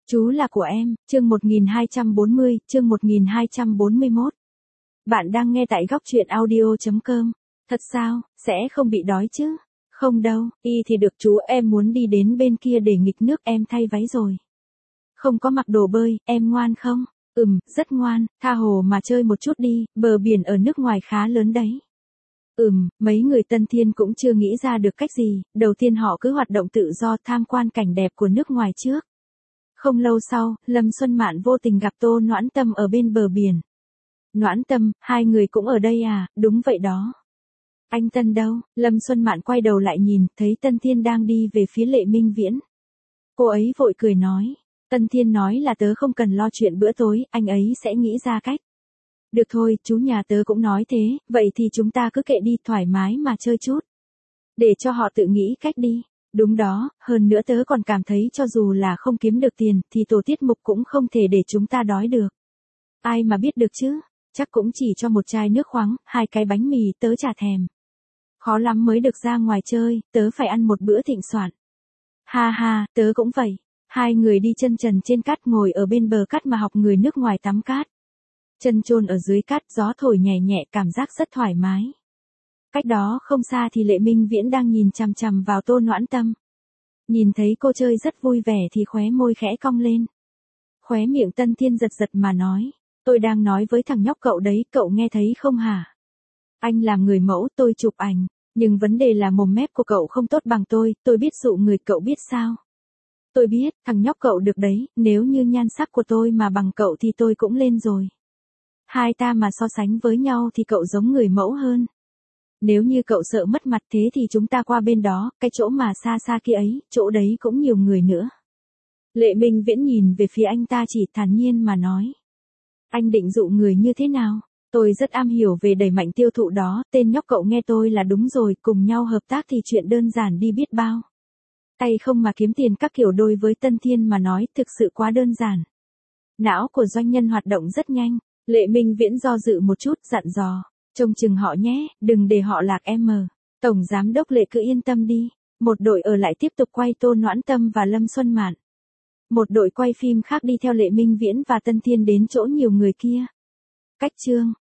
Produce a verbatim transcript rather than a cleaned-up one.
Chú là của em, chương một nghìn hai trăm bốn mươi, chương một nghìn hai trăm bốn mươi mốt. Bạn đang nghe tại góc truyện audio chấm com. Thật sao, sẽ không bị đói chứ? Không đâu, y thì được chú, em muốn đi đến bên kia để nghịch nước, em thay váy rồi. Không có mặc đồ bơi, em ngoan không? Ừm, rất ngoan, tha hồ mà chơi một chút đi, bờ biển ở nước ngoài khá lớn đấy. Ừm, mấy người Tân Thiên cũng chưa nghĩ ra được cách gì, đầu tiên họ cứ hoạt động tự do tham quan cảnh đẹp của nước ngoài trước. Không lâu sau, Lâm Xuân Mạn vô tình gặp Tô Noãn Tâm ở bên bờ biển. Noãn Tâm, hai người cũng ở đây à? Đúng vậy đó. Anh Tân đâu? Lâm Xuân Mạn quay đầu lại nhìn, thấy Tân Thiên đang đi về phía Lệ Minh Viễn. Cô ấy vội cười nói. Tân Thiên nói là tớ không cần lo chuyện bữa tối, anh ấy sẽ nghĩ ra cách. Được thôi, chú nhà tớ cũng nói thế, vậy thì chúng ta cứ kệ đi, thoải mái mà chơi chút. Để cho họ tự nghĩ cách đi. Đúng đó, hơn nữa tớ còn cảm thấy cho dù là không kiếm được tiền, thì tổ tiết mục cũng không thể để chúng ta đói được. Ai mà biết được chứ, chắc cũng chỉ cho một chai nước khoáng, hai cái bánh mì, tớ chả thèm. Khó lắm mới được ra ngoài chơi, tớ phải ăn một bữa thịnh soạn. Ha ha, tớ cũng vậy. Hai người đi chân trần trên cát, ngồi ở bên bờ cát mà học người nước ngoài tắm cát. Chân chôn ở dưới cát, gió thổi nhẹ nhẹ, cảm giác rất thoải mái. Cách đó không xa thì Lệ Minh Viễn đang nhìn chằm chằm vào Tô Noãn Tâm. Nhìn thấy cô chơi rất vui vẻ thì khóe môi khẽ cong lên. Khóe miệng Tân Thiên giật giật mà nói, tôi đang nói với thằng nhóc cậu đấy, cậu nghe thấy không hả? Anh làm người mẫu, tôi chụp ảnh, nhưng vấn đề là mồm mép của cậu không tốt bằng tôi, tôi biết dụ người, cậu biết sao? Tôi biết, thằng nhóc cậu được đấy, nếu như nhan sắc của tôi mà bằng cậu thì tôi cũng lên rồi. Hai ta mà so sánh với nhau thì cậu giống người mẫu hơn. Nếu như cậu sợ mất mặt thế thì chúng ta qua bên đó, cái chỗ mà xa xa kia ấy, chỗ đấy cũng nhiều người nữa. Lệ Minh Viễn nhìn về phía anh ta chỉ thản nhiên mà nói. Anh định dụ người như thế nào? Tôi rất am hiểu về đẩy mạnh tiêu thụ đó, tên nhóc cậu nghe tôi là đúng rồi, cùng nhau hợp tác thì chuyện đơn giản đi biết bao. Tay không mà kiếm tiền các kiểu, đối với Tân Thiên mà nói thực sự quá đơn giản. Não của doanh nhân hoạt động rất nhanh, Lệ Minh Viễn do dự một chút, dặn dò. Trông chừng họ nhé, đừng để họ lạc em mờ. Tổng giám đốc Lệ cứ yên tâm đi. Một đội ở lại tiếp tục quay Tô Noãn Tâm và Lâm Xuân Mạn. Một đội quay phim khác đi theo Lệ Minh Viễn và Tân Thiên đến chỗ nhiều người kia. Cách chương.